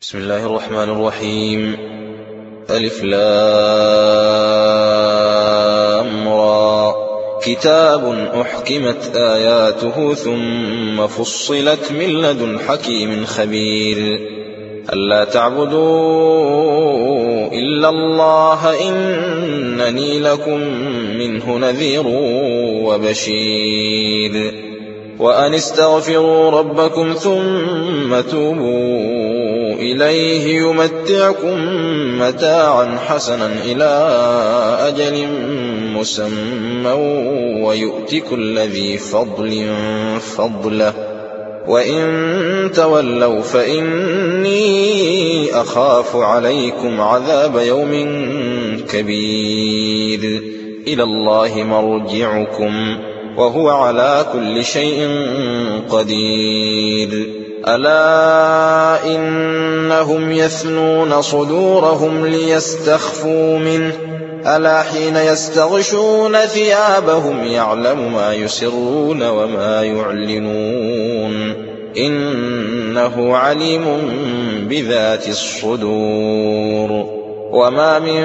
بسم الله الرحمن الرحيم. ألف لام را. كتاب أحكمت آياته ثم فصلت من لدن حكيم خبير. ألا تعبدوا إلا الله إنني لكم منه نذير وبشير. وأن استغفروا ربكم ثم توبوا إليه يمتعكم متاعا حسنا إلى أجل مسمى ويؤت كل ذي فضل فضله وإن تولوا فإني أخاف عليكم عذاب يوم كبير. إلى الله مرجعكم وهو على كل شيء قدير. ألا إنهم يثنون صدورهم ليستخفوا منه ألا حين يستغشون ثيابهم يعلم ما يسرون وما يعلنون إنه عليم بذات الصدور. وما من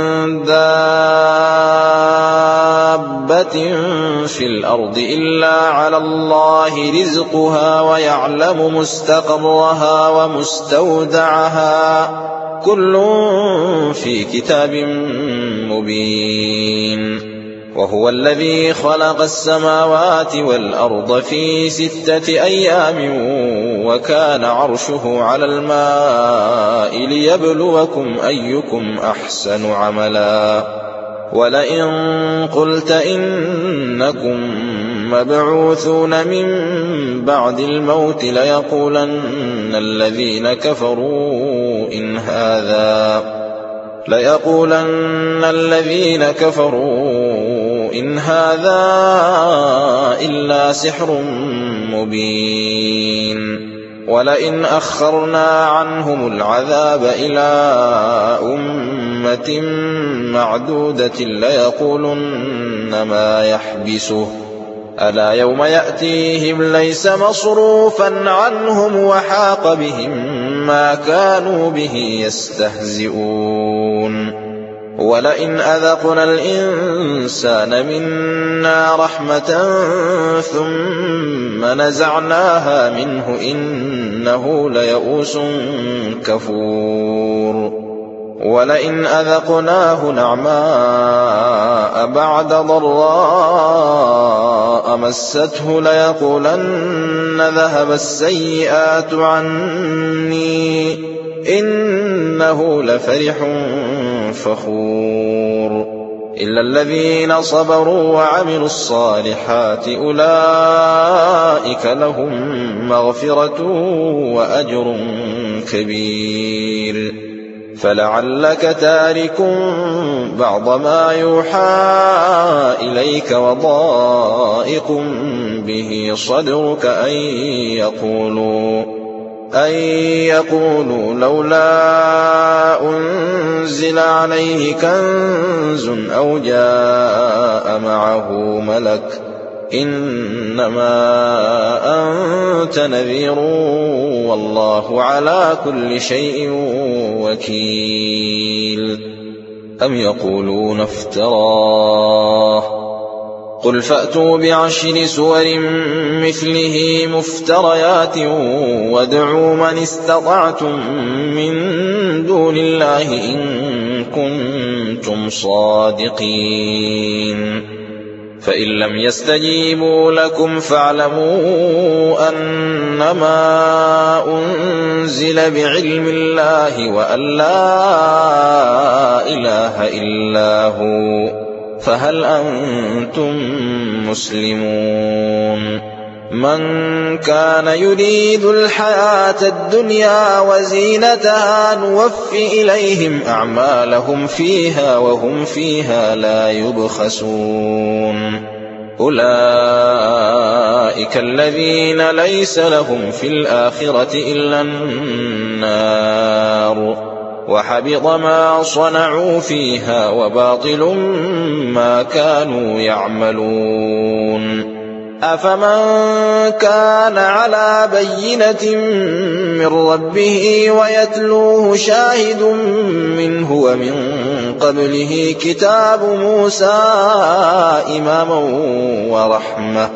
دابة في الأرض إلا على الله رزقها ويعلم مستقرها ومستودعها كل في كتاب مبين. وهو الذي خلق السماوات والأرض في 6 أيام وكان عرشه على الماء ليبلوكم أيكم أحسن عملا. ولئن قلت إنكم مبعوثون من بعد الموت ليقولن الذين كفروا إن هذا إلا سحر مبين. ولئن أخرنا عنهم العذاب إلى أمة معدودة ليقولن ما يحبسه ألا يوم يأتيهم ليس مصروفا عنهم وحاق بهم ما كانوا به يستهزئون. ولئن أذقنا الإنسان منا رحمة ثم نزعناها منه إنه ليئوس كفور. ولئن أذقناه نعماء بعد ضراء مسته ليقولن ذهب السيئات عني إنه لفرح فخور. إلا الذين صبروا وعملوا الصالحات أولئك لهم مغفرة وأجر كبير. فلعلك تارك بعض ما يوحى إليك وضائق به صدرك أن يقولوا لولا أنزل عليه كنز أو جاء معه ملك إنما أنت نذير والله على كل شيء وكيل. أم يقولون افتراه قل فأتوا ب10 سور مثله مفتريات وادعوا من استطعتم من دون الله إن كنتم صادقين. فإن لم يستجيبوا لكم فاعلموا أنما أنزل بعلم الله وأن لا إله إلا هو فهل أنتم مسلمون. من كان يريد الحياة الدنيا وزينتها نوف إليهم أعمالهم فيها وهم فيها لا يبخسون. أولئك الذين ليس لهم في الآخرة إلا النار وحبط ما صنعوا فيها وباطل ما كانوا يعملون. أفمن كان على بينة من ربه ويتلوه شاهد منه ومن قبله كتاب موسى إماما ورحمة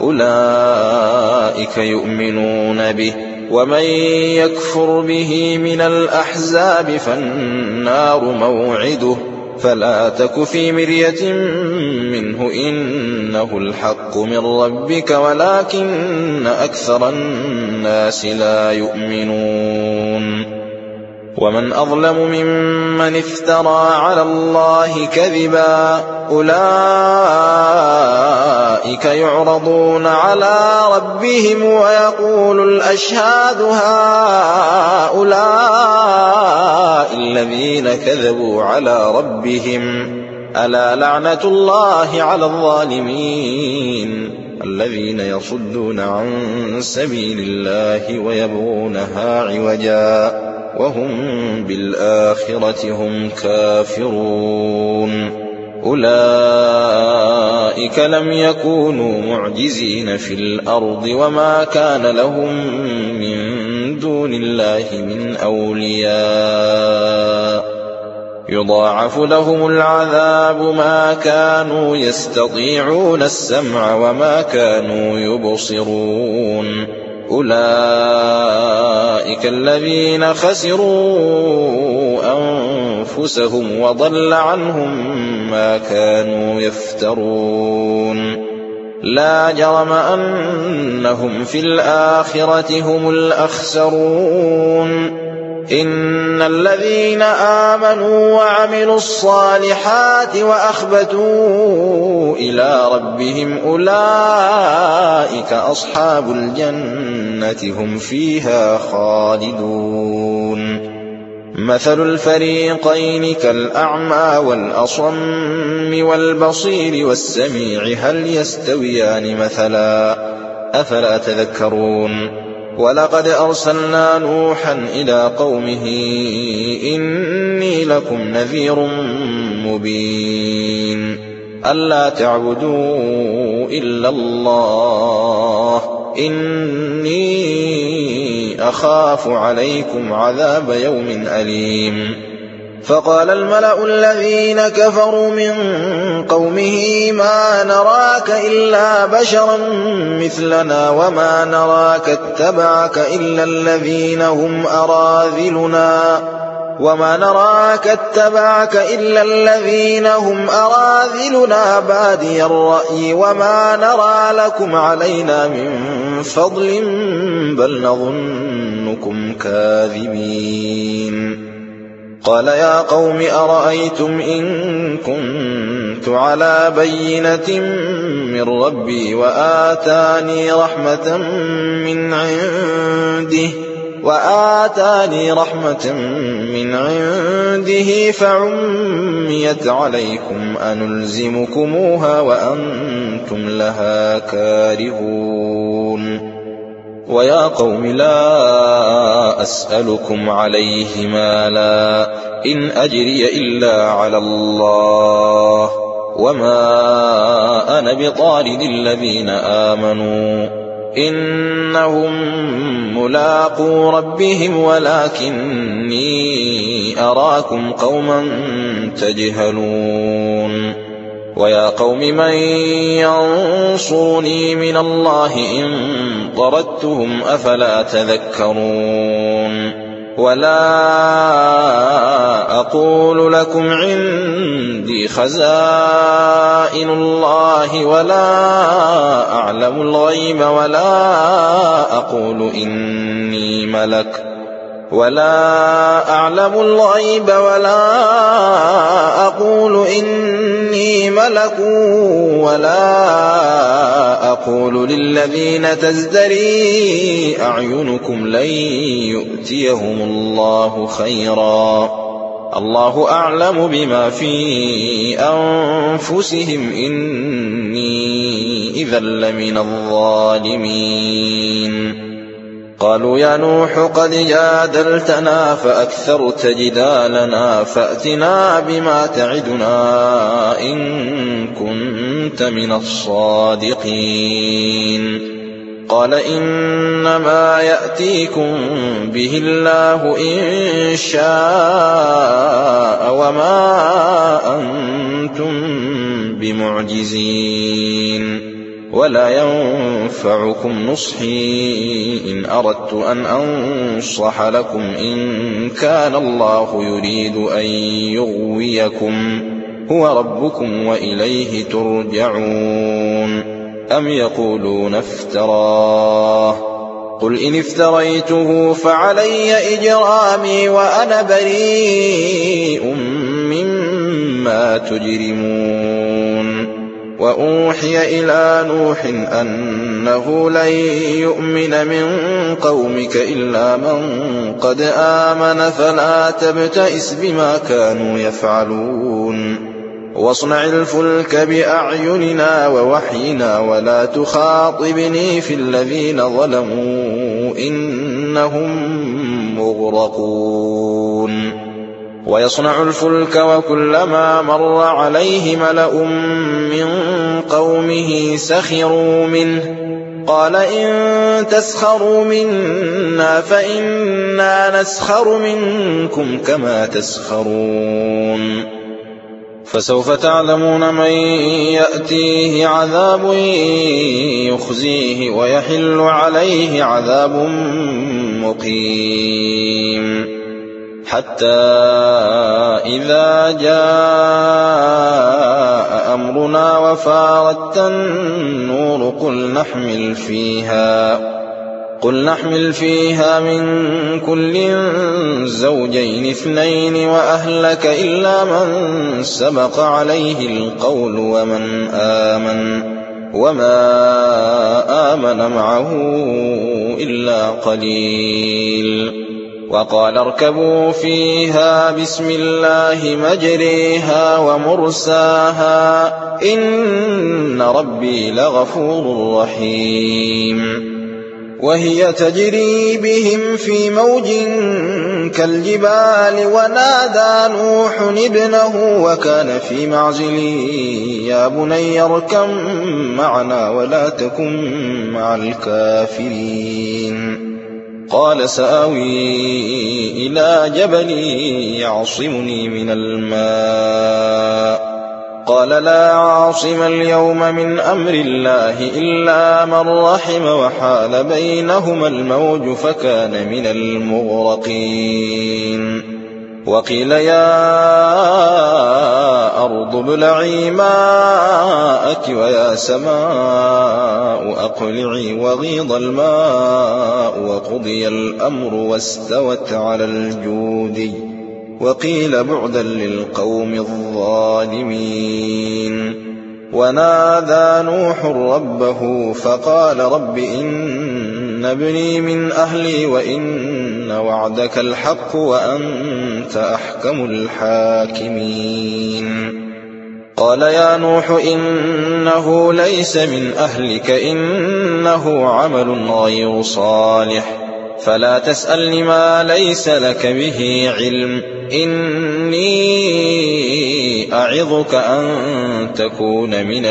أولئك يؤمنون به ومن يكفر به من الأحزاب فالنار موعده فلا تك في مرية منه إنه الحق من ربك ولكن أكثر الناس لا يؤمنون ومن أظلم ممن افترى على الله كذبا أولئك يعرضون على ربهم ويقول الأشهاد هؤلاء الذين كذبوا على ربهم ألا لعنة الله على الظالمين الذين يصدون عن سبيل الله ويبغونها عوجا وهم بالآخرة هم كافرون أولئك لم يكونوا معجزين في الأرض وما كان لهم من دون الله من أولياء يضاعف لهم العذاب ما كانوا يستطيعون السمع وما كانوا يبصرون أولئك الذين خسروا أنفسهم وضل عنهم ما كانوا يفترون لا جرم أنهم في الآخرة هم الأخسرون إن الذين آمنوا وعملوا الصالحات وأخبتوا إلى ربهم أولئك أصحاب الجنة هم فيها خالدون مثل الفريقين كالأعمى والأصم والبصير والسميع هل يستويان مثلا أفلا تذكرون ولقد أرسلنا نوحا إلى قومه إني لكم نذير مبين ألا تعبدوا إلا الله إني أخاف عليكم عذاب يوم أليم فقال الملأ الذين كفروا من قومه ما نراك إلا بشرا مثلنا وما نراك اتبعك إلا الذين هم أراذلنا بادي الرأي وما نرى لكم علينا من فضل بل نظنكم كاذبين قال يا قوم أرأيتم إن كنت على بينة من ربي وآتاني رحمة من عنده فعميت عليكم أنلزمكموها وأنتم لها كارهون ويا قوم لا أسألكم عليه مالا إن أجري إلا على الله وما أنا بطارد الذين آمنوا إنهم ملاقو ربهم ولكني أراكم قوما تجهلون ويا قوم من ينصرني من الله إن طردتهم أفلا تذكرون ولا أقول لكم عندي خزائن الله ولا أعلم الغيب ولا أقول إني ملك ولا أقول للذين تزدري أعينكم لن يؤتيهم الله خيرا الله أعلم بما في أنفسهم إني إذا لمن الظالمين قالوا يا نوح قد جادلتنا فأكثرت جدالنا فأتنا بما تعدنا إن كنت كنت من الصادقين. قال إنما يأتيكم به الله إن شاء وما أنتم بمعجزين، ولا ينفعكم نصحي إن أردت أن أنصح لكم إن كان الله يريد أن يغويكم هو ربكم وإليه ترجعون. أم يقولون افتراه قل إن افتريته فعلي إجرامي وأنا بريء مما تجرمون. وأوحي إلى نوح أنه لن يؤمن من قومك إلا من قد آمن فلا تبتئس بما كانوا يفعلون. واصنع الفلك بأعيننا ووحينا ولا تخاطبني في الذين ظلموا إنهم مغرقون. ويصنع الفلك وكلما مر عليه ملأ من قومه سخروا منه قال إن تسخروا منا فإنا نسخر منكم كما تسخرون. فسوف تعلمون من يأتيه عذاب يخزيه ويحل عليه عذاب مقيم. حتى إذا جاء أمرنا وفارت النور قل نحمل فيها من كل زوجين اثنين وأهلك إلا من سبق عليه القول وما آمن معه إلا قليل. وقال اركبوا فيها بسم الله مجريها ومرساها إن ربي لغفور رحيم. وهي تجري بهم في موج كالجبال ونادى نوح ابنه وكان في معزل يا بني اركب معنا ولا تكن مع الكافرين. قال سآوي إلى جبل يعصمني من الماء قال لا عاصم اليوم من أمر الله إلا من رحم وحال بينهما الموج فكان من المغرقين. وقيل يا أرض ابلعي ماءك ويا سماء أقلعي وغيض الماء وقضي الأمر واستوت على الجودي وقيل بعدا للقوم الظالمين. ونادى نوح ربه فقال رب إن ابني من أهلي وإن وعدك الحق وأنت أحكم الحاكمين. قال يا نوح إنه ليس من أهلك إنه عمل غير صالح فلا تسألني ما ليس لك به علم إني أعظك أن تكون من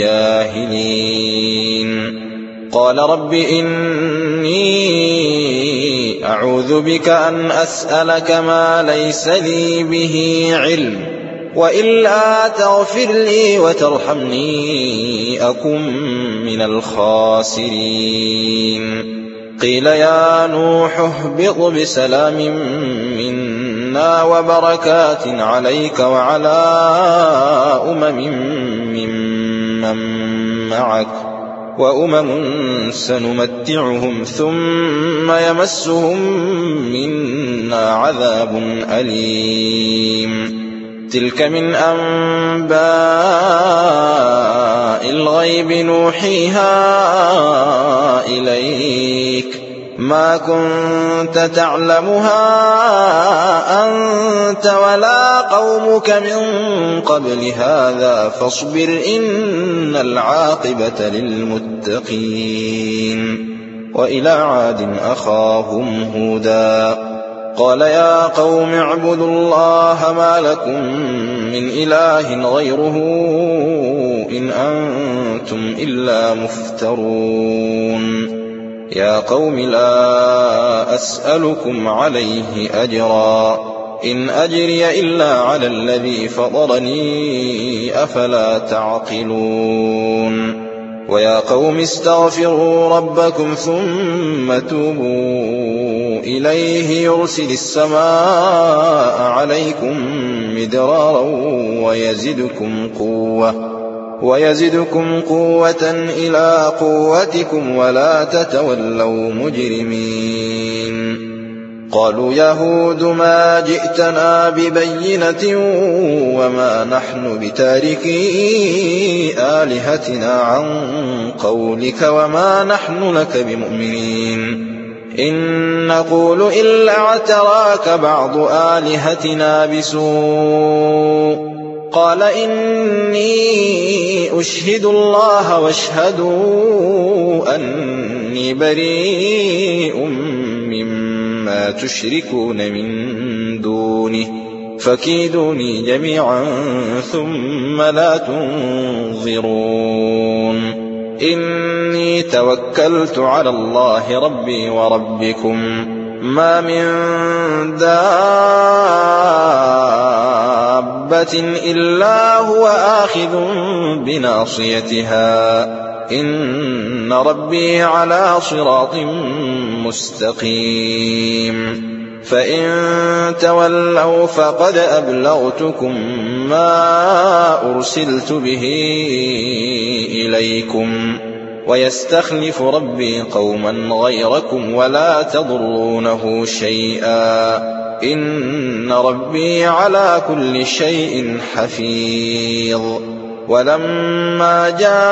الجاهلين. قال رب إني أعوذ بك أن أسألك ما ليس لي به علم وإلا تغفر لي وترحمني أكن من الخاسرين. قيل يا نوح اهبط بسلام منا وبركات عليك وعلى ممن معك سنمتعهم ثم يمسهم منا عذاب أليم. تلك من أنباء الغيب نوحيها إليك ما كنت تعلمها أنت ولا قومك من قبل هذا فاصبر إن العاقبة للمتقين. وإلى عاد أخاهم هودا قال يا قوم اعبدوا الله ما لكم من إله غيره إن أنتم إلا مفترون يا قوم لا أسألكم عليه أجرا إن أجري إلا على الذي فطرني أفلا تعقلون ويا قوم استغفروا ربكم ثم توبوا إليه يرسل السماء عليكم مدرارا ويزدكم قوة إلى قوتكم ولا تتولوا مجرمين قالوا يا هود ما جئتنا ببينة وما نحن بتاركي آلهتنا عن قولك وما نحن لك بمؤمنين إن نقول إلا اعتراك بعض آلهتنا بسوء قال إني أشهد الله واشهدوا أني بريء مما تشركون من دونه فكيدوني جميعا ثم لا تنظرون إني توكلت على الله ربي وربكم ما من دابة إلا هو آخذ بناصيتها إن ربي على صراط مستقيم فإن تولوا فقد أبلغتكم ما أرسلت به إليكم ويستخلف ربي قوما غيركم ولا تضرونه شيئا إن ربي على كل شيء حفيظ ولما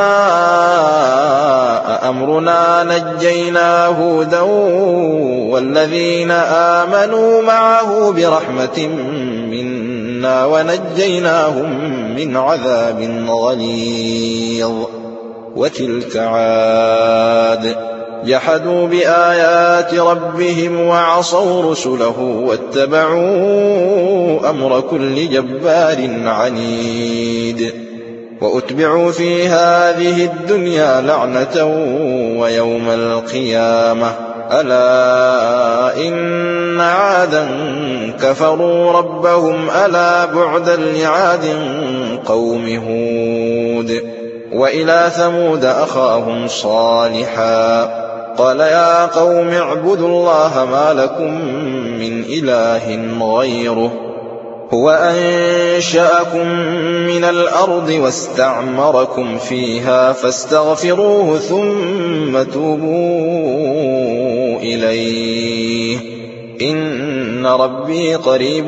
جاء أمرنا نجينا هودا والذين آمنوا معه برحمة منا ونجيناهم من عذاب غليظ وتلك عاد جحدوا بآيات ربهم وعصوا رسله واتبعوا أمر كل جبار عنيد وأتبعوا في هذه الدنيا لعنة ويوم القيامة ألا إن عادا كفروا ربهم ألا بعدا لعاد قوم هود وإلى ثمود أخاهم صالحا قال يا قوم اعبدوا الله ما لكم من إله غيره هو أنشأكم من الأرض واستعمركم فيها فاستغفروه ثم توبوا إليه إن ربي قريب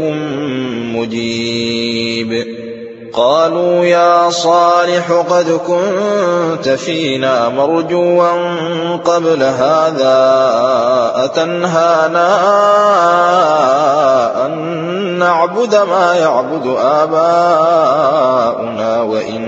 مجيب قالوا يا صالح قد كنت فينا مرجوا قبل هذا أتنهانا أن نعبد ما يعبد آباؤنا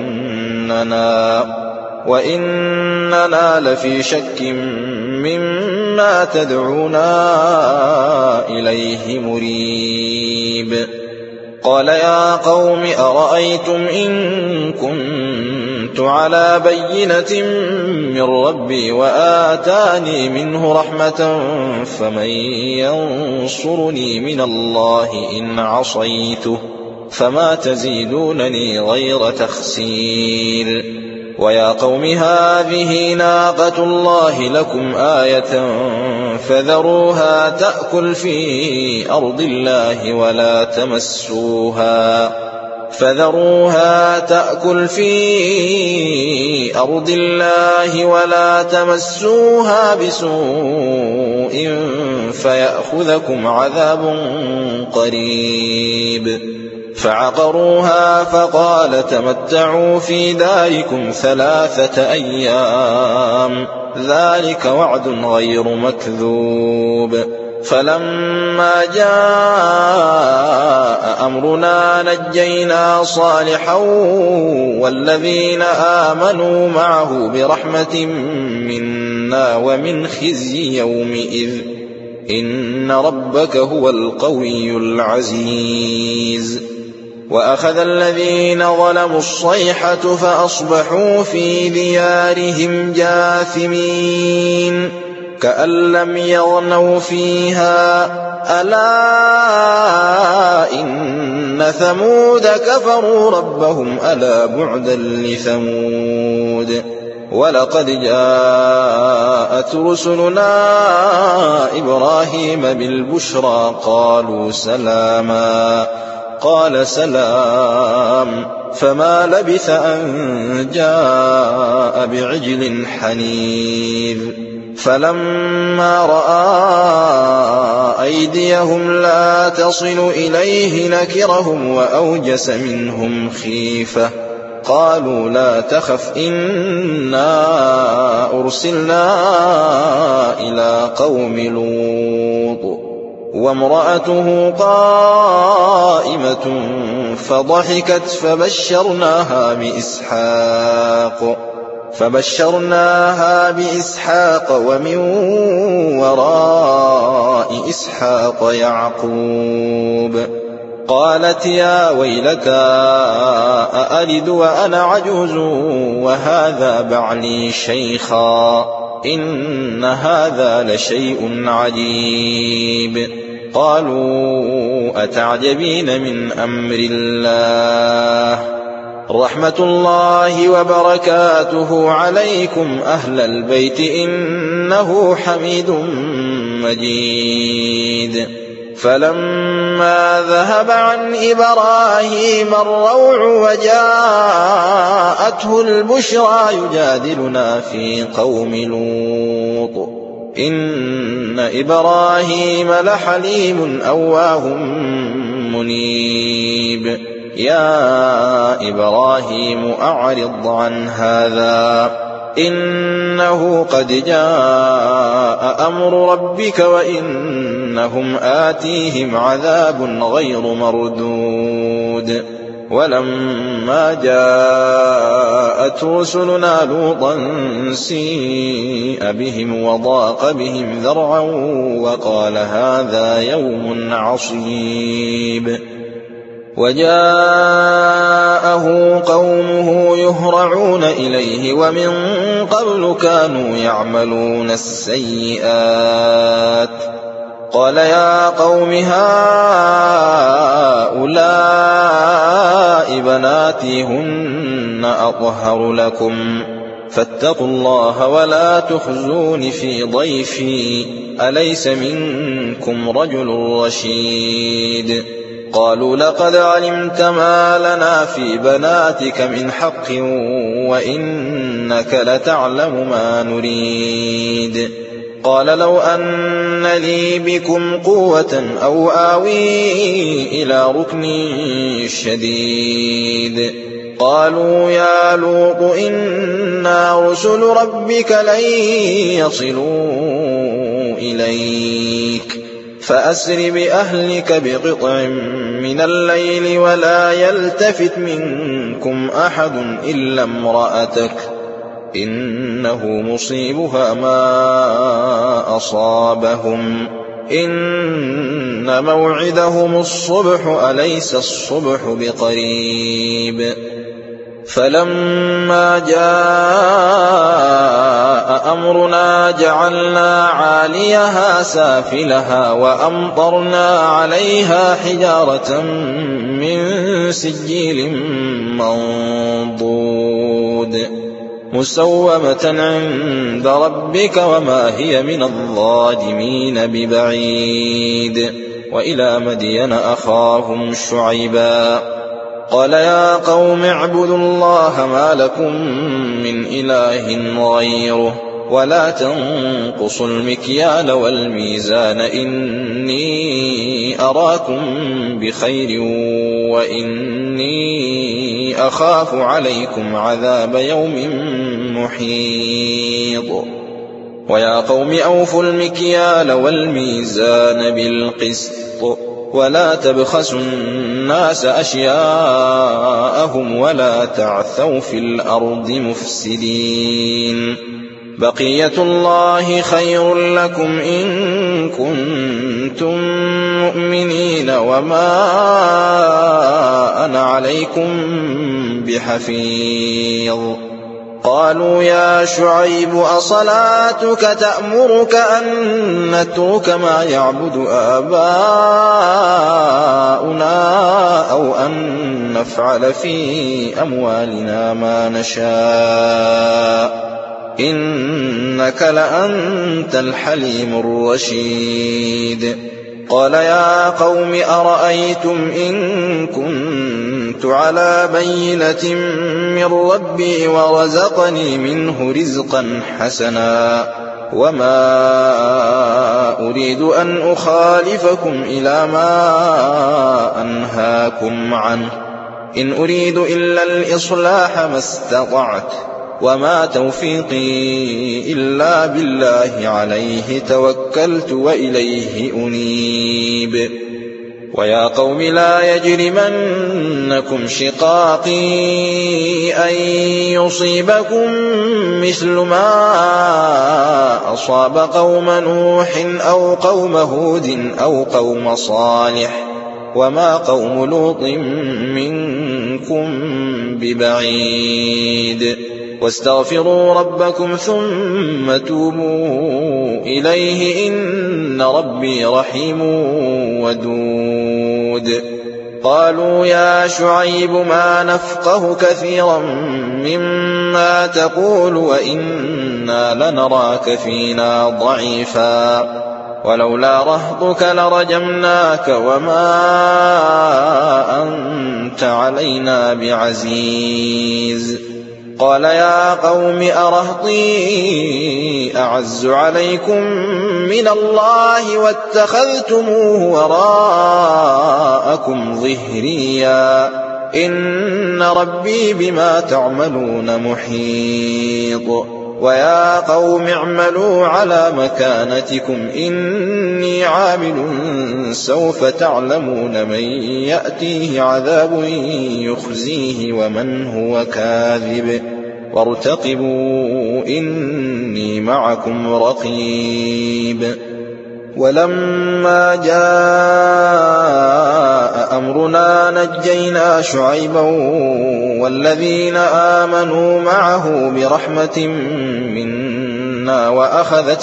وإننا لفي شك مما تدعونا إليه مريب قال يا قوم أرأيتم إن كنت على بينة من ربي وآتاني منه رحمة فمن ينصرني من الله إن عصيته فما تزيدونني غير تخسير ويا قوم هذه ناقة الله لكم آية فذروها تأكل في أرض الله ولا تمسوها بسوء فيأخذكم عذاب قريب فعقروها فقال تمتعوا في داركم 3 أيام ذلك وعد غير مكذوب فلما جاء أمرنا نجينا صالحا والذين آمنوا معه برحمة منا ومن خزي يومئذ إن ربك هو القوي العزيز وأخذ الذين ظلموا الصيحة فأصبحوا في ديارهم جاثمين كأن لم يغنوا فيها ألا إن ثمود كفروا ربهم ألا بعدا لثمود ولقد جاءت رسلنا إبراهيم بالبشرى قالوا سلاما قال سلام فما لبث أن جاء بعجل حنيذ فلما رأى أيديهم لا تصل إليه نكرهم وأوجس منهم خيفة قالوا لا تخف إنا أرسلنا إلى قوم لوط وامرأته قائمة فضحكت فبشرناها بإسحاق ومن وراء إسحاق يعقوب قالت يا ويلتى أألد وأنا عجوز وهذا بعلي شيخا إن هذا لشيء عجيب قالوا أتعجبين من أمر الله رحمة الله وبركاته عليكم أهل البيت إنه حميد مجيد فلما ذهب عن إبراهيم الروع وجاءته البشرى يجادلنا في قوم لوط إن إبراهيم لحليم أواه منيب يا إبراهيم أعرض عن هذا إنه قد جاء أمر ربك وإنهم آتيهم عذاب غير مردود ولما جاءت رسلنا لوطا سيء بهم وضاق بهم ذرعا وقال هذا يوم عصيب وجاءه قومه يهرعون إليه ومن قبل كانوا يعملون السيئات قال يا قوم هؤلاء بناتي هن أطهر لكم فاتقوا الله ولا تخزون في ضيفي أليس منكم رجل رشيد قالوا لقد علمت ما لنا في بناتك من حق وإنك لتعلم ما نريد قال لو أن لي بكم قوة أو آوي إلى ركن شديد قالوا يا لوط إنا رسل ربك لن يصلوا إليك فأسر بأهلك بقطع من الليل ولا يلتفت منكم أحد إلا امرأتك إنه مصيبها ما أصابهم إن موعدهم الصبح أليس الصبح بقريب فلما جاء أمرنا جعلنا عاليها سافلها وأمطرنا عليها حجارة من سجيل منضود مسومة عند ربك وما هي من الظالمين ببعيد وإلى مدين أخاهم شعيبا قال يا قوم اعبدوا الله ما لكم من إله غيره ولا تنقصوا المكيال والميزان إني أراكم بخير وإني أخاف عليكم عذاب يوم محيط ويا قوم أوفوا المكيال والميزان بالقسط ولا تبخسوا الناس أشياءهم ولا تعثوا في الأرض مفسدين بقية الله خير لكم إن كنتم مؤمنين وما أنا عليكم بحفيظ. قالوا يا شعيب أصلاتك تأمرك أن نترك ما يعبد آباؤنا أو أن نفعل في أموالنا ما نشاء إنك لأنت الحليم الرشيد. قال يا قوم أرأيتم إن كنت على بينة من ربي ورزقني منه رزقا حسنا وما أريد أن أخالفكم إلى ما أنهاكم عنه إن أريد إلا الإصلاح ما استطعت وما توفيقي إلا بالله عليه توكلت وإليه أنيب. ويا قوم لا يجرمنكم شقاقي أن يصيبكم مثل ما أصاب قوم نوح أو قوم هود أو قوم صالح وما قوم لوط منكم ببعيد. واستغفروا ربكم ثم توبوا إليه إن ربي رحيم ودود. قالوا يا شعيب ما نفقه كثيرا مما تقول وإنا لنراك فينا ضعيفا ولولا رهطك لرجمناك وما أنت علينا بعزيز. قال يا قوم أرهطي أعز عليكم من الله واتخذتموه وراءكم ظهريا إن ربي بما تعملون محيط. ويا قوم اعملوا على مكانتكم إني عامل سوف تعلمون من يأتيه عذاب يخزيه ومن هو كاذب وارتقبوا إني معكم رقيب. ولما جاء أمرنا نجينا شعيبا والذين آمنوا معه برحمة منا وأخذت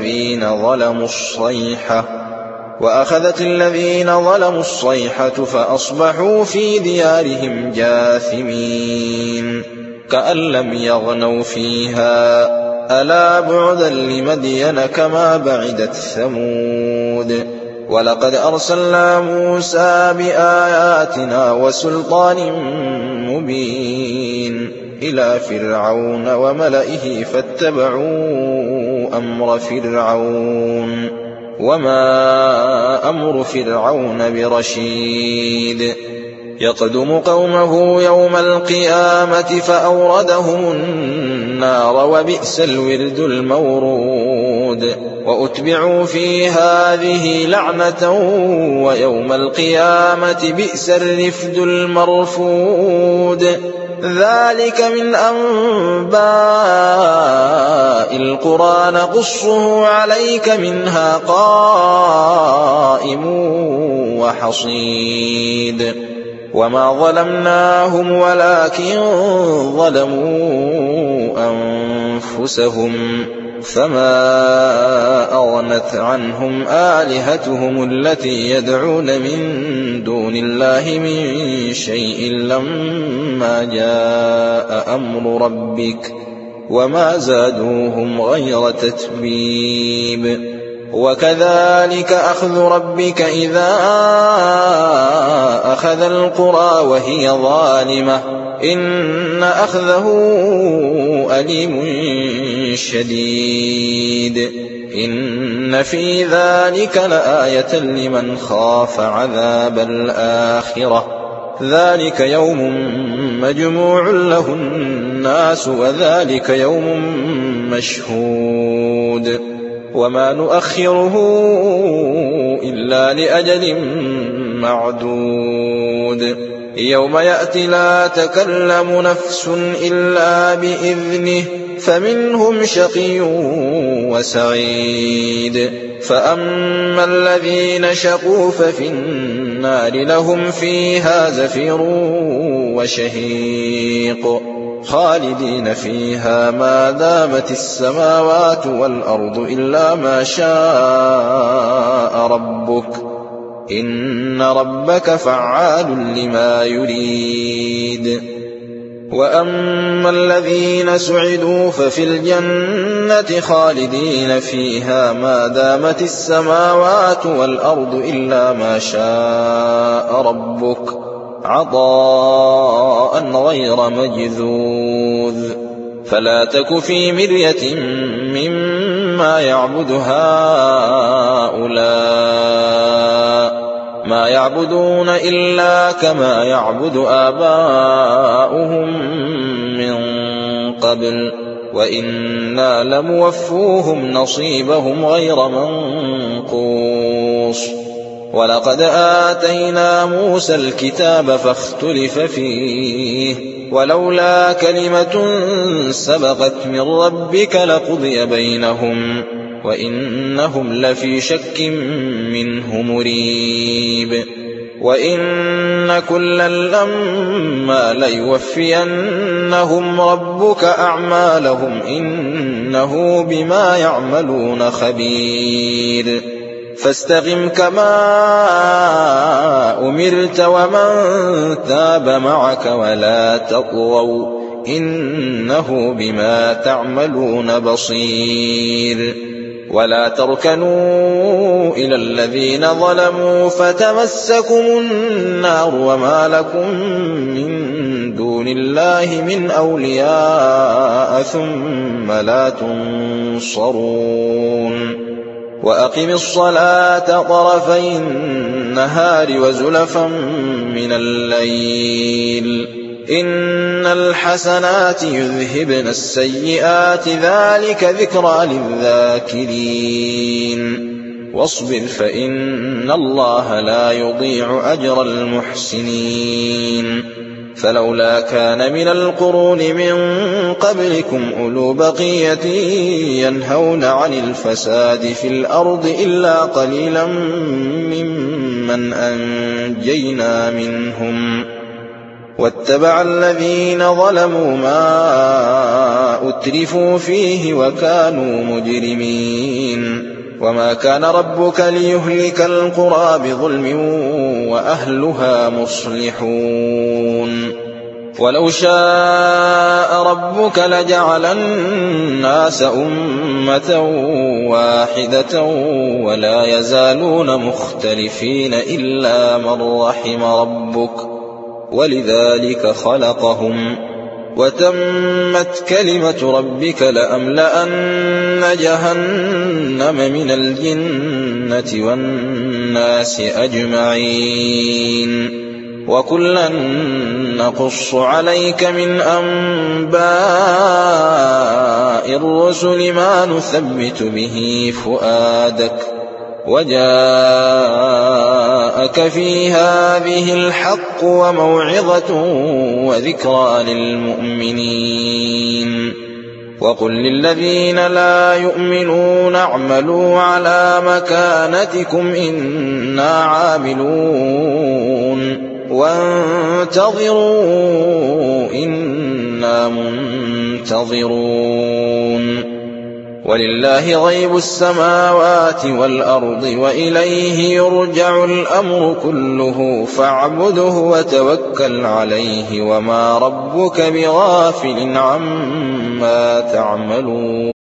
الذين ظلموا الصيحة فأصبحوا في ديارهم جاثمين كأن لم يغنوا فيها ألا بعدا لمدين كما بعدت ثمود. ولقد أرسلنا موسى بآياتنا وسلطان مبين إلى فرعون وملئه فاتبعوا أمر فرعون وما أمر فرعون برشيد. يقدم قومه يوم القيامة فأوردهم النار وبئس الورد المورود. وأتبعوا في هذه لعنة ويوم القيامة بئس الرفد المرفود. ذلك من أنباء القرى نقصه عليك منها قائم وحصيد. وما ظلمناهم ولكن ظلموا أنفسهم فما أغنت عنهم آلهتهم التي يدعون من دون الله من شيء لما جاء أمر ربك وما زادوهم غير تتبيب. وكذلك أخذ ربك إذا أخذ القرى وهي ظالمة إن أخذه أليم شديد. إن في ذلك لآية لمن خاف عذاب الآخرة ذلك يوم مجموع له الناس وذلك يوم مشهود وما نؤخره إلا لأجل معدود. يوم يأتي لا تكلم نفس إلا بإذنه فمنهم شقي وسعيد. فأما الذين شقوا ففي النار لهم فيها زفير وشهيق خالدين فيها ما دامت السماوات والأرض إلا ما شاء ربك إن ربك فعال لما يريد. وأما الذين سعدوا ففي الجنة خالدين فيها ما دامت السماوات والأرض إلا ما شاء ربك عطاء غير مجذوذ. فلا تك في مرية مما يعبد هؤلاء ما يعبدون إلا كما يعبد آباؤهم من قبل وإنا لموفوهم نصيبهم غير منقوص. ولقد آتينا موسى الكتاب فاختلف فيه ولولا كلمة سبقت من ربك لقضي بينهم وإنهم لفي شك منه مريب. وإن كلا لما ليوفينهم ربك أعمالهم إنه بما يعملون خبير. فاستقم كما أمرت ومن تاب معك ولا تطغوا إنه بما تعملون بصير. ولا تركنوا إلى الذين ظلموا فتمسكم النار وما لكم من دون الله من أولياء ثم لا تنصرون. وأقم الصلاة طرفي النهار وزلفا من الليل إن الحسنات يذهبن السيئات ذلك ذكرى للذاكرين. واصبر فإن الله لا يضيع أجر المحسنين. فلولا كان من القرون من قبلكم أولو بقية ينهون عن الفساد في الأرض إلا قليلا ممن أنجينا منهم واتبع الذين ظلموا ما أترفوا فيه وكانوا مجرمين. وما كان ربك ليهلك القرى بظلم وأهلها مصلحون. ولو شاء ربك لجعل الناس أمة واحدة ولا يزالون مختلفين إلا من رحم ربك ولذلك خلقهم وتمت كلمة ربك لأملأن جهنم من الجنة والناس أجمعين. وكلا نقص عليك من أنباء الرسل ما نثبت به فؤادك وجاءك في هذه الحق وموعظة وذكرى للمؤمنين. وقل للذين لا يؤمنون اعملوا على مكانتكم إنا عاملون وانتظروا إنا منتظرون. ولله غيب السماوات والأرض وإليه يرجع الأمر كله فاعبده وتوكل عليه وما ربك بغافل عما تعملون.